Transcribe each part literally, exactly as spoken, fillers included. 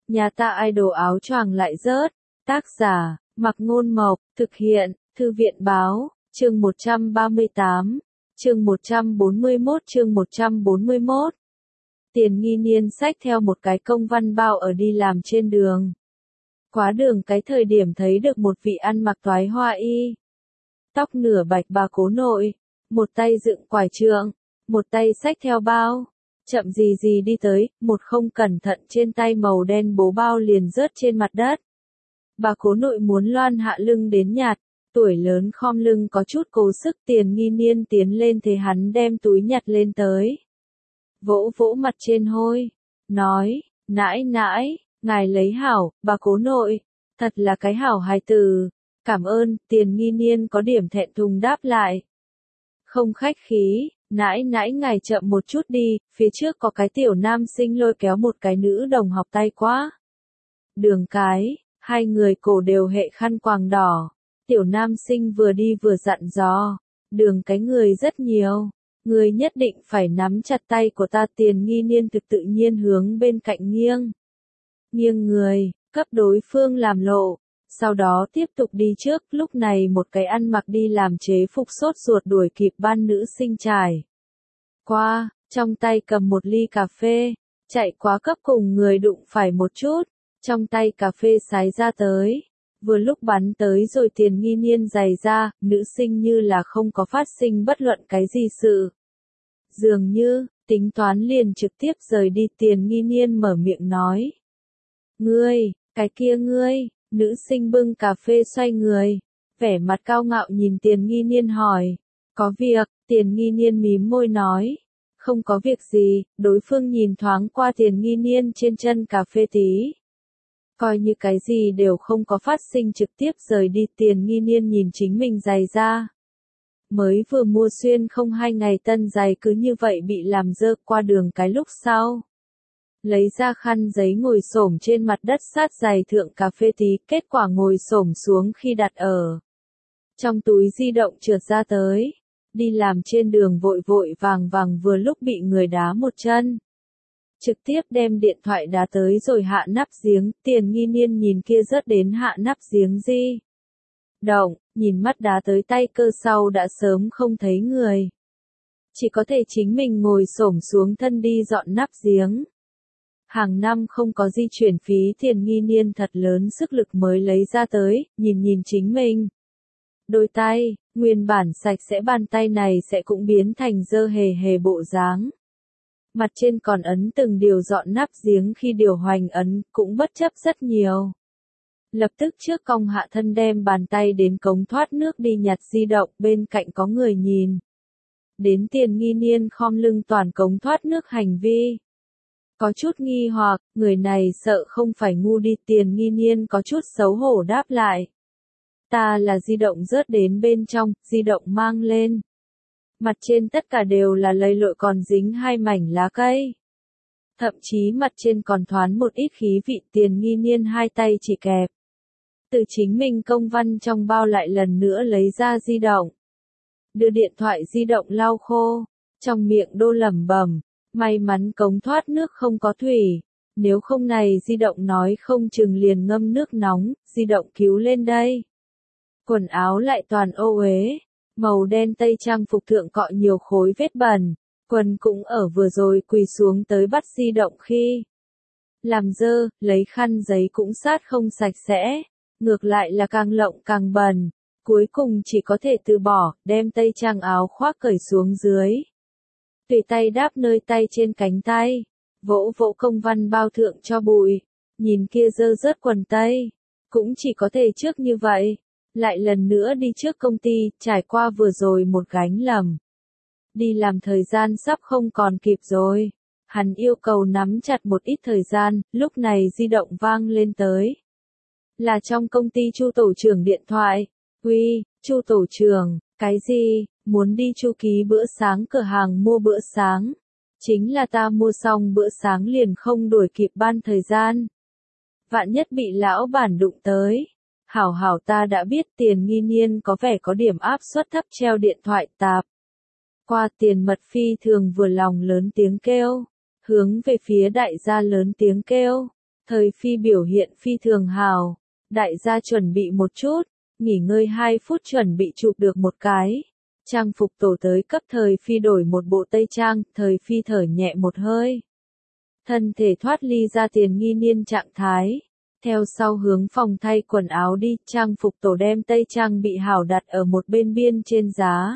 Nhà ta idol áo choàng lại rớt. Tác giả, Mặc Ngôn Mộc, thực hiện, Thư viện Báo, chương một trăm ba mươi tám, chương một trăm bốn mươi mốt chương một trăm bốn mươi mốt. Tiền Nghi Niên xách theo một cái công văn bao ở đi làm trên đường. Quá đường cái thời điểm thấy được một vị ăn mặc toái hoa y. Tóc nửa bạch bà cố nội, một tay dựng quải trượng, một tay xách theo bao. Chậm gì gì đi tới, một không cẩn thận trên tay màu đen bố bao liền rớt trên mặt đất. Bà cố nội muốn loan hạ lưng đến nhặt, tuổi lớn khom lưng có chút cố sức. Tiền Nghi Niên tiến lên thế hắn đem túi nhặt lên tới. Vỗ vỗ mặt trên hôi, nói, nãi nãi, ngài lấy hảo, bà cố nội, thật là cái hảo hài từ, cảm ơn. Tiền Nghi Niên có điểm thẹn thùng đáp lại. Không khách khí, nãi nãi ngài chậm một chút đi, phía trước có cái tiểu nam sinh lôi kéo một cái nữ đồng học tay quá. Đường cái, hai người cổ đều hệ khăn quàng đỏ, tiểu nam sinh vừa đi vừa dặn dò, đường cái người rất nhiều. Người nhất định phải nắm chặt tay của ta. Tiền Nghi Niên thực tự nhiên hướng bên cạnh nghiêng. Nghiêng người, cấp đối phương làm lộ, sau đó tiếp tục đi trước. Lúc này một cái ăn mặc đi làm chế phục sốt ruột đuổi kịp ban nữ sinh trải qua, trong tay cầm một ly cà phê, chạy quá cấp cùng người đụng phải một chút, trong tay cà phê sái ra tới. Vừa lúc bắn tới rồi Tiền Nghi Niên giày ra, nữ sinh như là không có phát sinh bất luận cái gì sự. Dường như, tính toán liền trực tiếp rời đi. Tiền Nghi Niên mở miệng nói. Ngươi, cái kia ngươi, nữ sinh bưng cà phê xoay người, vẻ mặt cao ngạo nhìn Tiền Nghi Niên hỏi. Có việc, Tiền Nghi Niên mím môi nói. Không có việc gì. Đối phương nhìn thoáng qua Tiền Nghi Niên trên chân cà phê tí. Coi như cái gì đều không có phát sinh trực tiếp rời đi. Tiền Nghi Niên nhìn chính mình giày ra. Mới vừa mua xuyên không hai ngày tân giày cứ như vậy bị làm dơ. Qua đường cái lúc sau, lấy ra khăn giấy ngồi xổm trên mặt đất sát giày thượng cà phê tí. Kết quả ngồi xổm xuống khi đặt ở trong túi di động trượt ra tới. Đi làm trên đường vội vội vàng vàng vừa lúc bị người đá một chân, trực tiếp đem điện thoại đá tới rồi hạ nắp giếng. Tiền Nghi Niên nhìn kia rớt đến hạ nắp giếng di động, nhìn mắt đá tới tay cơ sau đã sớm không thấy người, chỉ có thể chính mình ngồi xổm xuống thân đi dọn nắp giếng. Hàng năm không có di chuyển phí. Tiền Nghi Niên thật lớn sức lực mới lấy ra tới, nhìn nhìn chính mình. Đôi tay, nguyên bản sạch sẽ bàn tay này sẽ cũng biến thành dơ hề hề bộ dáng. Mặt trên còn ấn từng điều dọn nắp giếng khi điều hoành ấn, cũng bất chấp rất nhiều. Lập tức trước cong hạ thân đem bàn tay đến cống thoát nước đi nhặt di động. Bên cạnh có người nhìn đến Tiền Nghi Niên khom lưng toàn cống thoát nước hành vi, có chút nghi hoặc, người này sợ không phải ngu đi. Tiền Nghi Niên có chút xấu hổ đáp lại. Ta là di động rớt đến bên trong, di động mang lên. Mặt trên tất cả đều là lầy lội còn dính hai mảnh lá cây. Thậm chí mặt trên còn thoán một ít khí vị. Tiền Nghi Niên hai tay chỉ kẹp từ chính mình công văn trong bao lại lần nữa lấy ra di động. Đưa điện thoại di động lau khô, trong miệng đô lẩm bẩm, may mắn cống thoát nước không có thủy, nếu không này di động nói không chừng liền ngâm nước nóng, di động cứu lên đây. Quần áo lại toàn ô uế, màu đen tây trang phục thượng cọ nhiều khối vết bẩn, quần cũng ở vừa rồi quỳ xuống tới bắt di động khi làm dơ, lấy khăn giấy cũng sát không sạch sẽ. Ngược lại là càng lộng càng bẩn, cuối cùng chỉ có thể từ bỏ, đem tây trang áo khoác cởi xuống dưới. Tùy tay đáp nơi tay trên cánh tay, vỗ vỗ công văn bao thượng cho bụi, nhìn kia dơ rớt quần tây, cũng chỉ có thể trước như vậy. Lại lần nữa đi trước công ty, trải qua vừa rồi một gánh lầm. Đi làm thời gian sắp không còn kịp rồi. Hắn yêu cầu nắm chặt một ít thời gian, lúc này di động vang lên tới. Là trong công ty Chu tổ trưởng điện thoại. Uy, Chu tổ trưởng, cái gì, muốn đi Chu ký bữa sáng cửa hàng mua bữa sáng. Chính là ta mua xong bữa sáng liền không đuổi kịp ban thời gian. Vạn nhất bị lão bản đụng tới. Hảo hảo ta đã biết. Tiền Nghi Niên có vẻ có điểm áp suất thấp treo điện thoại tạp qua. Tiền Mật phi thường vừa lòng lớn tiếng kêu, hướng về phía đại gia lớn tiếng kêu. Thời phi biểu hiện phi thường hào. Đại gia chuẩn bị một chút, nghỉ ngơi hai phút chuẩn bị chụp được một cái. Trang phục tổ tới cấp thời phi đổi một bộ tây trang, thời phi thở nhẹ một hơi. Thân thể thoát ly ra Tiền Nghi Niên trạng thái. Theo sau hướng phòng thay quần áo đi, trang phục tổ đem tây trang bị hảo đặt ở một bên biên trên giá.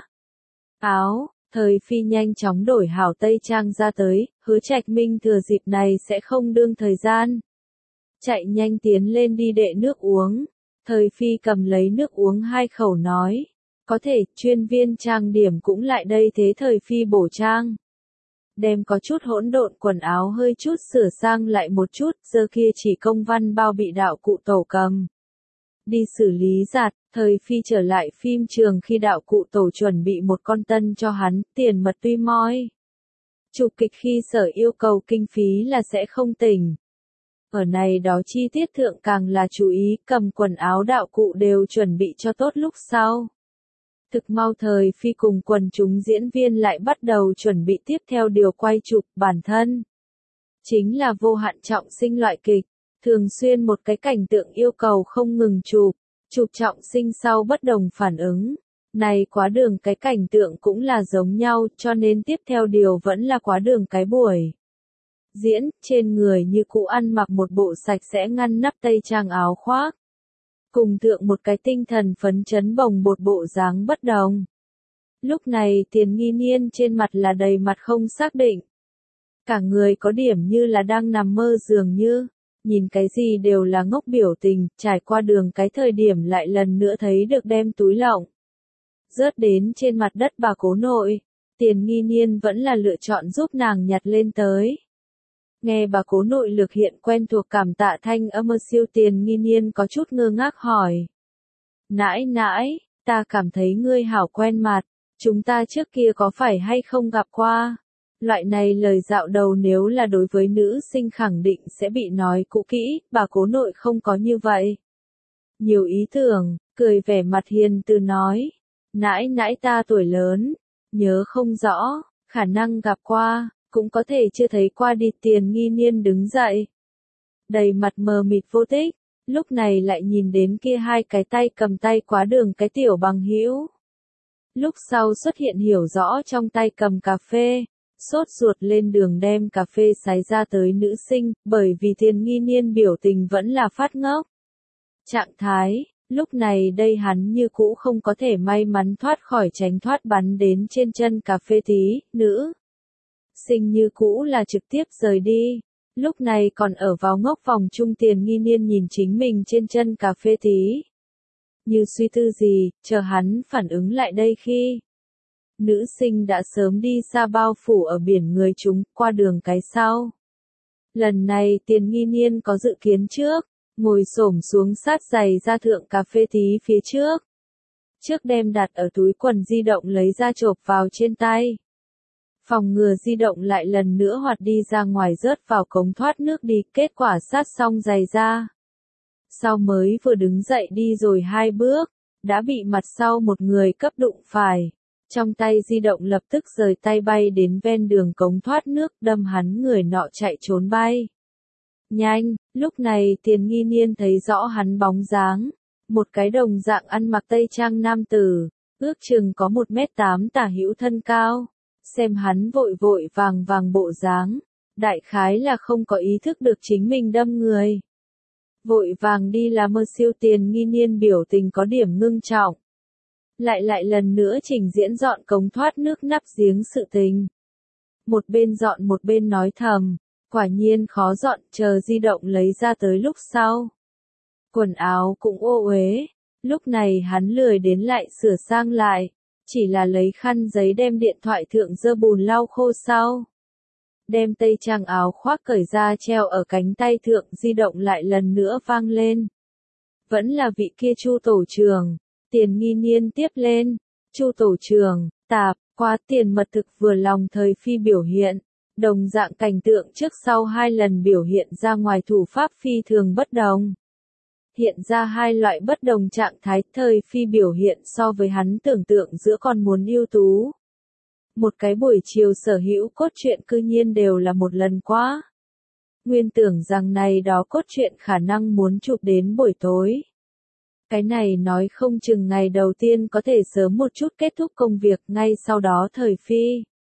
Áo, thời phi nhanh chóng đổi hảo tây trang ra tới, Hứa Trạch Minh thừa dịp này sẽ không đương thời gian. Chạy nhanh tiến lên đi đệ nước uống. Thời phi cầm lấy nước uống hai khẩu nói. Có thể, chuyên viên trang điểm cũng lại đây thế thời phi bổ trang. Đem có chút hỗn độn quần áo hơi chút sửa sang lại một chút, giờ kia chỉ công văn bao bị đạo cụ tổ cầm. Đi xử lý giặt, thời phi trở lại phim trường khi đạo cụ tổ chuẩn bị một con tân cho hắn, tiền mật tuy moi. Chụp kịch khi sở yêu cầu kinh phí là sẽ không tỉnh. Ở này đó chi tiết thượng càng là chú ý, cầm quần áo đạo cụ đều chuẩn bị cho tốt lúc sau. Thực mau thời phi cùng quần chúng diễn viên lại bắt đầu chuẩn bị tiếp theo điều quay chụp bản thân. Chính là vô hạn trọng sinh loại kịch, thường xuyên một cái cảnh tượng yêu cầu không ngừng chụp, chụp trọng sinh sau bất đồng phản ứng. Này quá đường cái cảnh tượng cũng là giống nhau, cho nên tiếp theo điều vẫn là quá đường cái buổi. Diễn, trên người như cũ ăn mặc một bộ sạch sẽ ngăn nắp tây trang áo khoác. Cùng thượng một cái tinh thần phấn chấn bồng bột bộ dáng bất đồng. Lúc này Tiền Nghi Niên trên mặt là đầy mặt không xác định. Cả người có điểm như là đang nằm mơ dường như, nhìn cái gì đều là ngốc biểu tình, trải qua đường cái thời điểm lại lần nữa thấy được đem túi lọng. Rớt đến trên mặt đất bà cố nội, Tiền Nghi Niên vẫn là lựa chọn giúp nàng nhặt lên tới. Nghe bà cố nội lực hiện quen thuộc cảm tạ thanh âm siêu Tiền Nghi Niên có chút ngơ ngác hỏi. Nãi nãi, ta cảm thấy ngươi hảo quen mặt, chúng ta trước kia có phải hay không gặp qua? Loại này lời dạo đầu nếu là đối với nữ sinh khẳng định sẽ bị nói cũ kỹ, bà cố nội không có như vậy. Nhiều ý tưởng, cười vẻ mặt hiền từ nói. Nãi nãi ta tuổi lớn, nhớ không rõ, khả năng gặp qua. Cũng có thể chưa thấy qua đi. Tiền Nghi Niên đứng dậy. Đầy mặt mờ mịt vô tích, lúc này lại nhìn đến kia hai cái tay cầm tay quá đường cái tiểu bằng hữu. Lúc sau xuất hiện hiểu rõ trong tay cầm cà phê, sốt ruột lên đường đem cà phê sái ra tới nữ sinh, bởi vì Tiền Nghi Niên biểu tình vẫn là phát ngốc. Trạng thái, lúc này đây hắn như cũ không có thể may mắn thoát khỏi tránh thoát bắn đến trên chân cà phê tí, nữ. Sinh như cũ là trực tiếp rời đi, lúc này còn ở vào ngốc vòng trung. Tiền Nghi Niên nhìn chính mình trên chân cà phê tí. Như suy tư gì, chờ hắn phản ứng lại đây khi. Nữ sinh đã sớm đi xa bao phủ ở biển người chúng, qua đường cái sau. Lần này Tiền Nghi Niên có dự kiến trước, ngồi xổm xuống sát giày ra thượng cà phê tí phía trước. Trước đem đặt ở túi quần di động lấy ra chộp vào trên tay. Phòng ngừa di động lại lần nữa hoạt đi ra ngoài rớt vào cống thoát nước đi, kết quả sát xong giày ra. Sau mới vừa đứng dậy đi rồi hai bước, đã bị mặt sau một người cấp đụng phải. Trong tay di động lập tức rời tay bay đến ven đường cống thoát nước, đâm hắn người nọ chạy trốn bay. Nhanh, lúc này Tiền Nghi Niên thấy rõ hắn bóng dáng. Một cái đồng dạng ăn mặc tây trang nam tử, ước chừng có một mét tám tả hữu thân cao. Xem hắn vội vội vàng vàng bộ dáng, đại khái là không có ý thức được chính mình đâm người. Vội vàng đi là mơ siêu. Tiền Nghi Niên biểu tình có điểm ngưng trọng. Lại lại lần nữa trình diễn dọn cống thoát nước nắp giếng sự tình. Một bên dọn một bên nói thầm, quả nhiên khó dọn, chờ di động lấy ra tới lúc sau. Quần áo cũng ô uế, lúc này hắn lười đến lại sửa sang lại. Chỉ là lấy khăn giấy đem điện thoại thượng dơ bùn lau khô sau. Đem tây trang áo khoác cởi ra treo ở cánh tay thượng, di động lại lần nữa vang lên. Vẫn là vị kia Chu tổ trưởng. Tiền Nghi Niên tiếp lên. Chu tổ trưởng, tạp, quá. Tiền mật thực vừa lòng thời phi biểu hiện. Đồng dạng cảnh tượng trước sau hai lần biểu hiện ra ngoài thủ pháp phi thường bất đồng. Hiện ra hai loại bất đồng trạng thái, thời phi biểu hiện so với hắn tưởng tượng giữa còn muốn ưu tú. Một cái buổi chiều sở hữu cốt truyện cư nhiên đều là một lần quá. Nguyên tưởng rằng này đó cốt truyện khả năng muốn chụp đến buổi tối. Cái này nói không chừng ngày đầu tiên có thể sớm một chút kết thúc công việc, ngay sau đó thời phi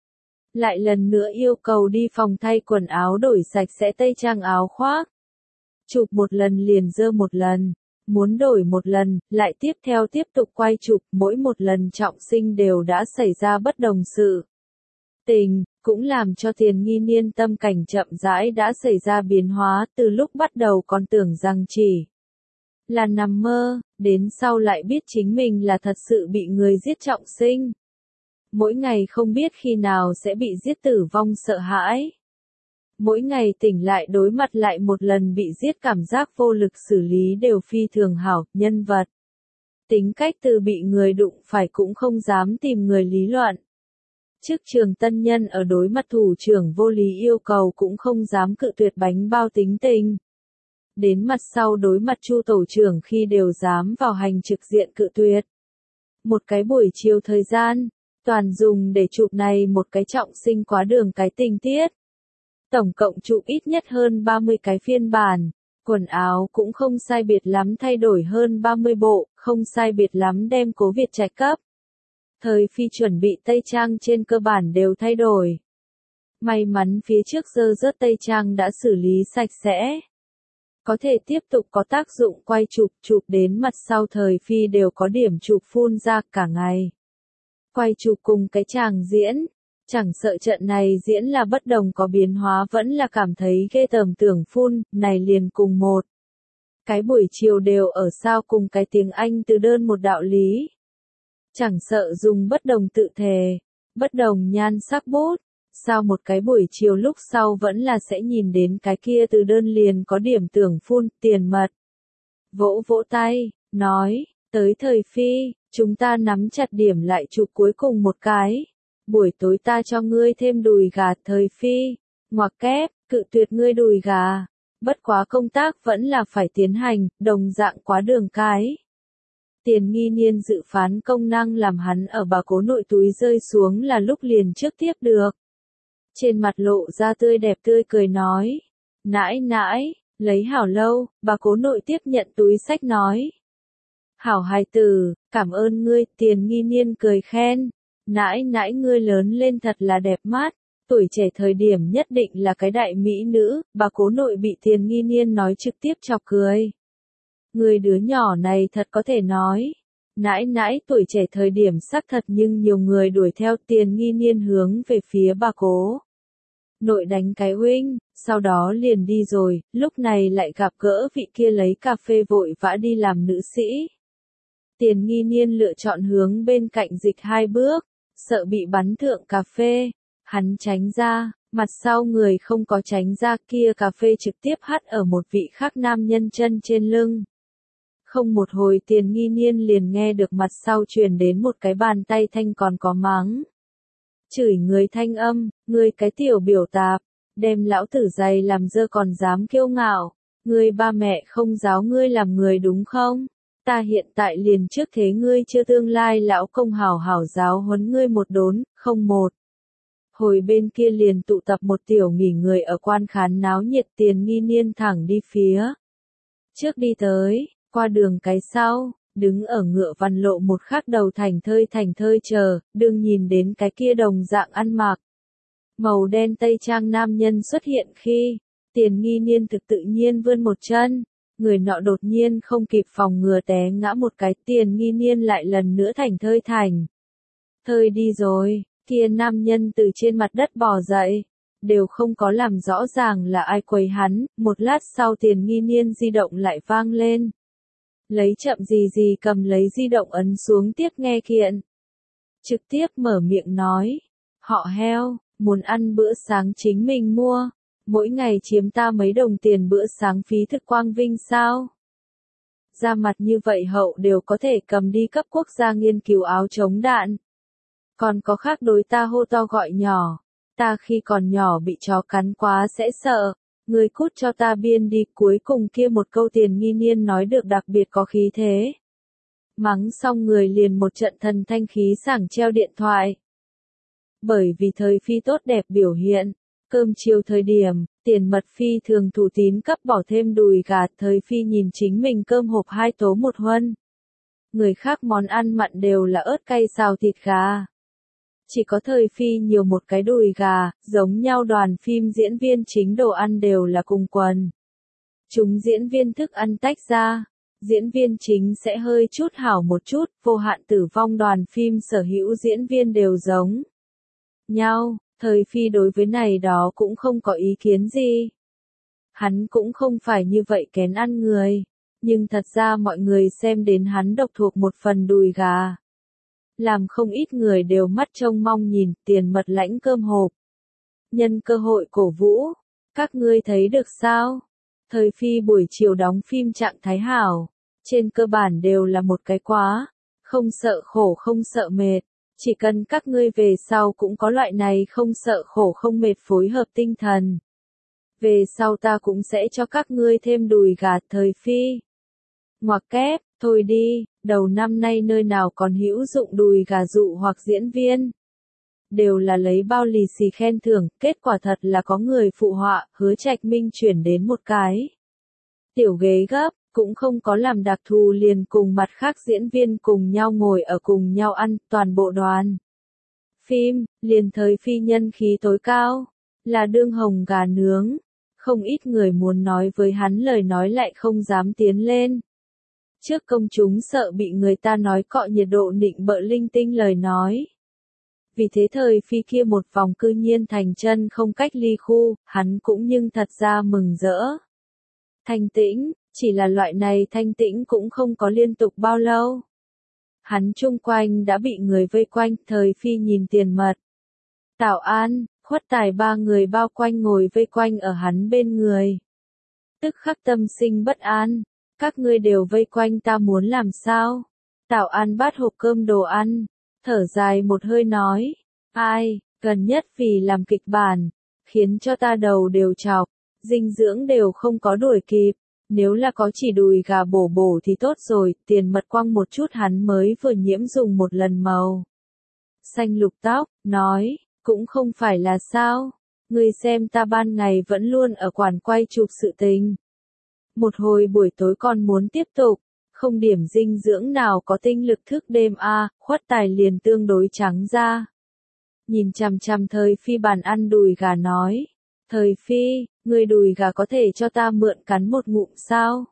lại lần nữa yêu cầu đi phòng thay quần áo đổi sạch sẽ tây trang áo khoác. Chụp một lần liền dơ một lần, muốn đổi một lần, lại tiếp theo tiếp tục quay chụp, mỗi một lần trọng sinh đều đã xảy ra bất đồng sự tình, cũng làm cho Tiền Nghi Niên tâm cảnh chậm rãi đã xảy ra biến hóa, từ lúc bắt đầu còn tưởng rằng chỉ là nằm mơ, đến sau lại biết chính mình là thật sự bị người giết trọng sinh. Mỗi ngày không biết khi nào sẽ bị giết tử vong sợ hãi. Mỗi ngày tỉnh lại đối mặt lại một lần bị giết cảm giác vô lực xử lý đều phi thường hảo, nhân vật. Tính cách từ bị người đụng phải cũng không dám tìm người lý luận. Trước trường tân nhân ở đối mặt thủ trưởng vô lý yêu cầu cũng không dám cự tuyệt bánh bao tính tình. Đến mặt sau đối mặt Chu tổ trưởng khi đều dám vào hành trực diện cự tuyệt. Một cái buổi chiều thời gian, toàn dùng để chụp này một cái trọng sinh quá đường cái tình tiết. Tổng cộng chụp ít nhất hơn ba mươi cái phiên bản, quần áo cũng không sai biệt lắm thay đổi hơn ba mươi bộ, không sai biệt lắm đem Cố Việt Trạch cấp. Thời phi chuẩn bị tây trang trên cơ bản đều thay đổi. May mắn phía trước dơ rớt tây trang đã xử lý sạch sẽ. Có thể tiếp tục có tác dụng quay chụp, chụp đến mặt sau thời phi đều có điểm chụp phun ra cả ngày. Quay chụp cùng cái chàng diễn, chẳng sợ trận này diễn là bất đồng có biến hóa vẫn là cảm thấy ghê tởm tưởng phun, này liền cùng một. Cái buổi chiều đều ở sao cùng cái tiếng Anh từ đơn một đạo lý. Chẳng sợ dùng bất đồng tự thề, bất đồng nhan sắc bút, sao một cái buổi chiều lúc sau vẫn là sẽ nhìn đến cái kia từ đơn liền có điểm tưởng phun, tiền mật. Vỗ vỗ tay, nói, tới thời phi, chúng ta nắm chặt điểm lại chụp cuối cùng một cái. Buổi tối ta cho ngươi thêm đùi gà thời phi, ngoặc kép, cự tuyệt ngươi đùi gà. Bất quá công tác vẫn là phải tiến hành, đồng dạng quá đường cái. Tiền Nghi Niên dự phán công năng làm hắn ở bà cố nội túi rơi xuống là lúc liền trước tiếp được. Trên mặt lộ ra tươi đẹp tươi cười nói. Nãi nãi, lấy hảo lâu, bà cố nội tiếp nhận túi sách nói. Hảo hài tử, cảm ơn ngươi, Tiền Nghi Niên cười khen. Nãi nãi ngươi lớn lên thật là đẹp mắt, tuổi trẻ thời điểm nhất định là cái đại mỹ nữ, bà cố nội bị Tiền Nghi Niên nói trực tiếp chọc cười. Người đứa nhỏ này thật có thể nói. Nãi nãi tuổi trẻ thời điểm sắc thật nhưng nhiều người đuổi theo Tiền Nghi Niên hướng về phía bà cố nội đánh cái huynh, sau đó liền đi rồi, lúc này lại gặp gỡ vị kia lấy cà phê vội vã đi làm nữ sĩ. Tiền Nghi Niên lựa chọn hướng bên cạnh dịch hai bước, sợ bị bắn thượng cà phê, hắn tránh ra, mặt sau người không có tránh ra kia cà phê trực tiếp hắt ở một vị khác nam nhân chân trên lưng. Không một hồi Tiền Nghi Niên liền nghe được mặt sau truyền đến một cái bàn tay thanh còn có mắng. Chửi người thanh âm, ngươi cái tiểu biểu tạp, đem lão tử giày làm dơ còn dám kiêu ngạo, ngươi ba mẹ không giáo ngươi làm người đúng không? Ta hiện tại liền trước thế ngươi chưa tương lai lão công hảo hảo giáo huấn ngươi một đốn, không một. Hồi bên kia liền tụ tập một tiểu nghỉ người ở quan khán náo nhiệt Tiền Nghi Niên thẳng đi phía trước đi tới, qua đường cái sau, đứng ở ngựa văn lộ một khắc đầu thành thơi thành thơi chờ, đừng nhìn đến cái kia đồng dạng ăn mặc. Màu đen tây trang nam nhân xuất hiện khi, Tiền Nghi Niên thực tự nhiên vươn một chân, người nọ đột nhiên không kịp phòng ngừa té ngã một cái, Tiền Nghi Niên lại lần nữa thành thơi thành. Thơi đi rồi, kia nam nhân từ trên mặt đất bò dậy, đều không có làm rõ ràng là ai quấy hắn, một lát sau Tiền Nghi Niên di động lại vang lên. Lấy chậm gì gì cầm lấy di động ấn xuống tiếp nghe kiện. Trực tiếp mở miệng nói, họ heo, muốn ăn bữa sáng chính mình mua, mỗi ngày chiếm ta mấy đồng tiền bữa sáng phí thực quang vinh sao? Ra mặt như vậy hậu đều có thể cầm đi cấp quốc gia nghiên cứu áo chống đạn. Còn có khác đối ta hô to gọi nhỏ, ta khi còn nhỏ bị chó cắn quá sẽ sợ. Người cút cho ta biên đi, cuối cùng kia một câu Tiền Nghi Niên nói được đặc biệt có khí thế. Mắng xong người liền một trận thần thanh khí sảng treo điện thoại. Bởi vì thời phi tốt đẹp biểu hiện, Cơm chiều thời điểm, Tiền Mật phi thường thủ tín cấp bỏ thêm đùi gà, Thời Phi nhìn chính mình cơm hộp hai tố một huân. Người khác món ăn mặn đều là ớt cay xào thịt gà. Chỉ có Thời Phi nhiều một cái đùi gà, giống nhau đoàn phim diễn viên chính đồ ăn đều là cùng quần. Chúng diễn viên thức ăn tách ra. Diễn viên chính sẽ hơi chút hảo một chút, Vô Hạn Tử Vong đoàn phim sở hữu diễn viên đều giống nhau, Thời Phi đối với này đó cũng không có ý kiến gì. Hắn cũng không phải như vậy kén ăn người, nhưng thật ra mọi người xem đến hắn độc thuộc một phần đùi gà. Làm không ít người đều mắt trông mong nhìn Tiền Mật lãnh cơm hộp. Nhân cơ hội cổ vũ, các ngươi thấy được sao? Thời Phi buổi chiều đóng phim trạng thái hảo. Trên cơ bản đều là một cái quá, không sợ khổ không sợ mệt, chỉ cần các ngươi về sau cũng có loại này không sợ khổ không mệt phối hợp tinh thần. Về sau ta cũng sẽ cho các ngươi thêm đùi gà. Thời Phi. Ngoặc kép, thôi đi, đầu năm nay nơi nào còn hữu dụng đùi gà dụ hoặc diễn viên. Đều là lấy bao lì xì khen thưởng, kết quả thật là có người phụ họa, Hứa Trạch Minh chuyển đến một cái tiểu ghế gấp. Cũng không có làm đặc thù liền cùng mặt khác diễn viên cùng nhau ngồi ở cùng nhau ăn, toàn bộ đoàn phim, liền Thời Phi nhân khí tối cao, là đương hồng gà nướng, không ít người muốn nói với hắn lời nói lại không dám tiến lên. Trước công chúng sợ bị người ta nói cọ nhiệt độ nịnh bợ linh tinh lời nói. Vì thế Thời Phi kia một vòng cư nhiên thành chân không cách ly khu, hắn cũng nhưng thật ra mừng rỡ. Thanh tĩnh. Chỉ là loại này thanh tĩnh cũng không có liên tục bao lâu. Hắn chung quanh đã bị người vây quanh, Thời Phi nhìn Tiền Mật, Tào An, Khuất Tài ba người bao quanh ngồi vây quanh ở hắn bên người. Tức khắc tâm sinh bất an, các ngươi đều vây quanh ta muốn làm sao? Tào An bát hộp cơm đồ ăn, thở dài một hơi nói, ai, gần nhất vì làm kịch bản, khiến cho ta đầu đều trọc, dinh dưỡng đều không có đuổi kịp. Nếu là có chỉ đùi gà bổ bổ thì tốt rồi, Tiền Mật quăng một chút hắn mới vừa nhiễm dùng một lần màu xanh lục tóc, nói, cũng không phải là sao, ngươi xem ta ban ngày vẫn luôn ở quản quay chụp sự tình. Một hồi buổi tối còn muốn tiếp tục, không điểm dinh dưỡng nào có tinh lực thức đêm a. À, Khuất Tài liền tương đối trắng ra. Nhìn chằm chằm Thời Phi bàn ăn đùi gà nói, Thời Phi, người đùi gà có thể cho ta mượn cắn một ngụm sao?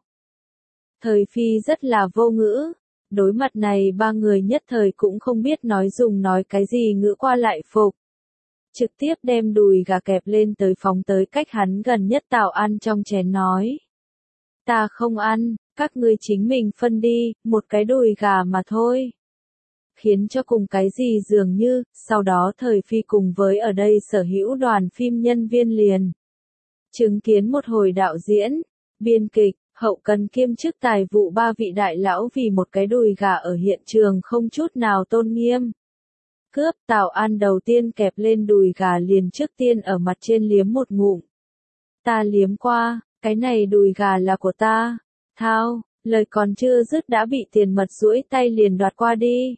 Thời Phi rất là vô ngữ, đối mặt này ba người nhất thời cũng không biết nói dùng nói cái gì ngữ qua lại phục. Trực tiếp đem đùi gà kẹp lên tới phóng tới cách hắn gần nhất Tào An trong chén nói. Ta không ăn, các ngươi chính mình phân đi, một cái đùi gà mà thôi. Khiến cho cùng cái gì dường như, sau đó Thời Phi cùng với ở đây sở hữu đoàn phim nhân viên liền. Chứng kiến một hồi đạo diễn, biên kịch, hậu cần kiêm chức tài vụ ba vị đại lão vì một cái đùi gà ở hiện trường không chút nào tôn nghiêm. Cướp. Tào An đầu tiên kẹp lên đùi gà liền trước tiên ở mặt trên liếm một ngụm. Ta liếm qua, cái này đùi gà là của ta. Thao, lời còn chưa dứt đã bị Tiền Mật duỗi tay liền đoạt qua đi.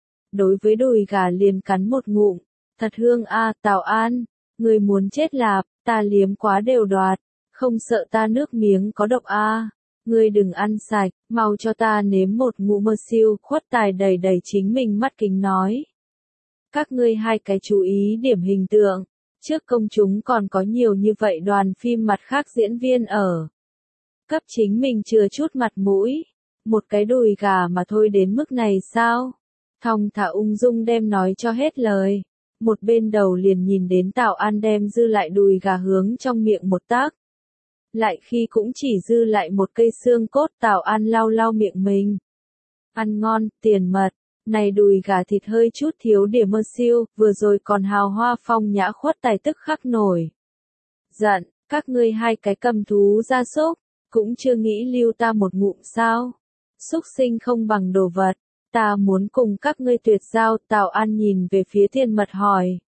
Đối với đùi gà liền cắn một ngụm, thật hương a. À, Tào An, người muốn chết lạp, ta liếm quá đều đoạt, không sợ ta nước miếng có độc a. À. Ngươi đừng ăn sạch, mau cho ta nếm một ngụm mơ siêu. Khuất Tài đầy đầy chính mình mắt kính nói. Các ngươi hai cái chú ý điểm hình tượng, trước công chúng còn có nhiều như vậy đoàn phim mặt khác diễn viên ở. Cấp chính mình chừa chút mặt mũi, một cái đùi gà mà thôi đến mức này sao? Thong thả ung dung đem nói cho hết lời, một bên đầu liền nhìn đến Tào An đem dư lại đùi gà hướng trong miệng một tác. Lại khi cũng chỉ dư lại một cây xương cốt. Tào An lau lau miệng mình. Ăn ngon. Tiền Mật, này đùi gà thịt hơi chút thiếu điểm mơ siêu, vừa rồi còn hào hoa phong nhã. Khuất Tài tức khắc nổi giận, các ngươi hai cái cầm thú gia súc, cũng chưa nghĩ lưu ta một ngụm sao? Súc sinh không bằng đồ vật, ta muốn cùng các ngươi tuyệt giao. Tào An nhìn về phía Tiền Mật hỏi.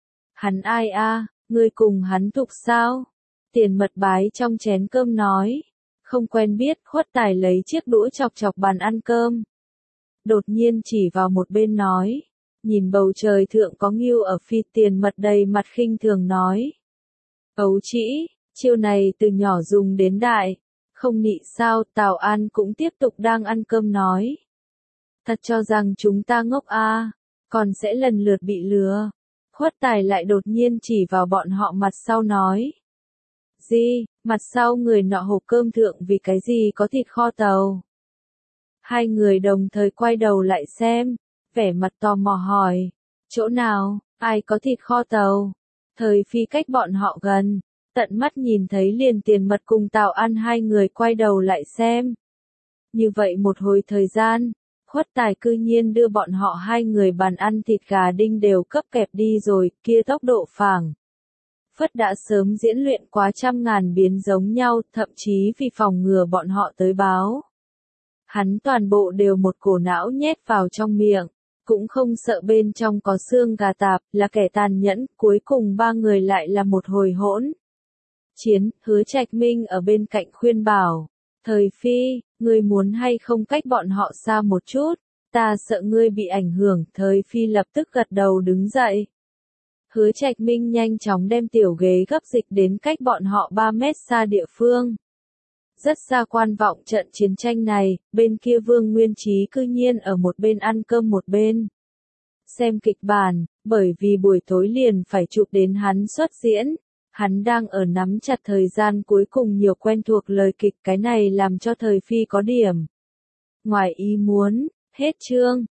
Hắn ai a? À, ngươi cùng hắn thục sao? Tiền Mật bái trong chén cơm nói. Không quen biết. Khuất Tài lấy chiếc đũa chọc chọc bàn ăn cơm. Đột nhiên chỉ vào một bên nói. Nhìn bầu trời thượng có ngưu ở phi. Tiền Mật đầy mặt khinh thường nói. Ấu trĩ, chiêu này từ nhỏ dùng đến đại. Không nị sao, Tào An cũng tiếp tục đang ăn cơm nói. Thật cho rằng chúng ta ngốc à, còn sẽ lần lượt bị lừa. Khuất Tài lại đột nhiên chỉ vào bọn họ mặt sau nói. Gì, mặt sau người nọ hộp cơm thượng vì cái gì có thịt kho tàu. Hai người đồng thời quay đầu lại xem, vẻ mặt tò mò hỏi. Chỗ nào, ai có thịt kho tàu? Thời Phi cách bọn họ gần, tận mắt nhìn thấy liền Tiền Mật cùng Tào An hai người quay đầu lại xem. Như vậy một hồi thời gian, Khuất Tài cư nhiên đưa bọn họ hai người bàn ăn thịt gà đinh đều cấp kẹp đi rồi, kia tốc độ phảng. Phất đã sớm diễn luyện quá trăm ngàn biến giống nhau, thậm chí vì phòng ngừa bọn họ tới báo. Hắn toàn bộ đều một cổ não nhét vào trong miệng, cũng không sợ bên trong có xương gà tạp, là kẻ tàn nhẫn, cuối cùng ba người lại là một hồi hỗn. Chiến, Hứa Trạch Minh ở bên cạnh khuyên bảo, Thời Phi, ngươi muốn hay không cách bọn họ xa một chút, ta sợ ngươi bị ảnh hưởng, Thời Phi lập tức gật đầu đứng dậy. Hứa Trạch Minh nhanh chóng đem tiểu ghế gấp dịch đến cách bọn họ ba mét xa địa phương. Rất xa quan vọng trận chiến tranh này, bên kia Vương Nguyên Chí cư nhiên ở một bên ăn cơm một bên. Xem kịch bản, bởi vì buổi tối liền phải chụp đến hắn xuất diễn. Hắn đang ở nắm chặt thời gian cuối cùng nhiều quen thuộc lời kịch, cái này làm cho Thời Phi có điểm ngoài ý muốn. Hết chương.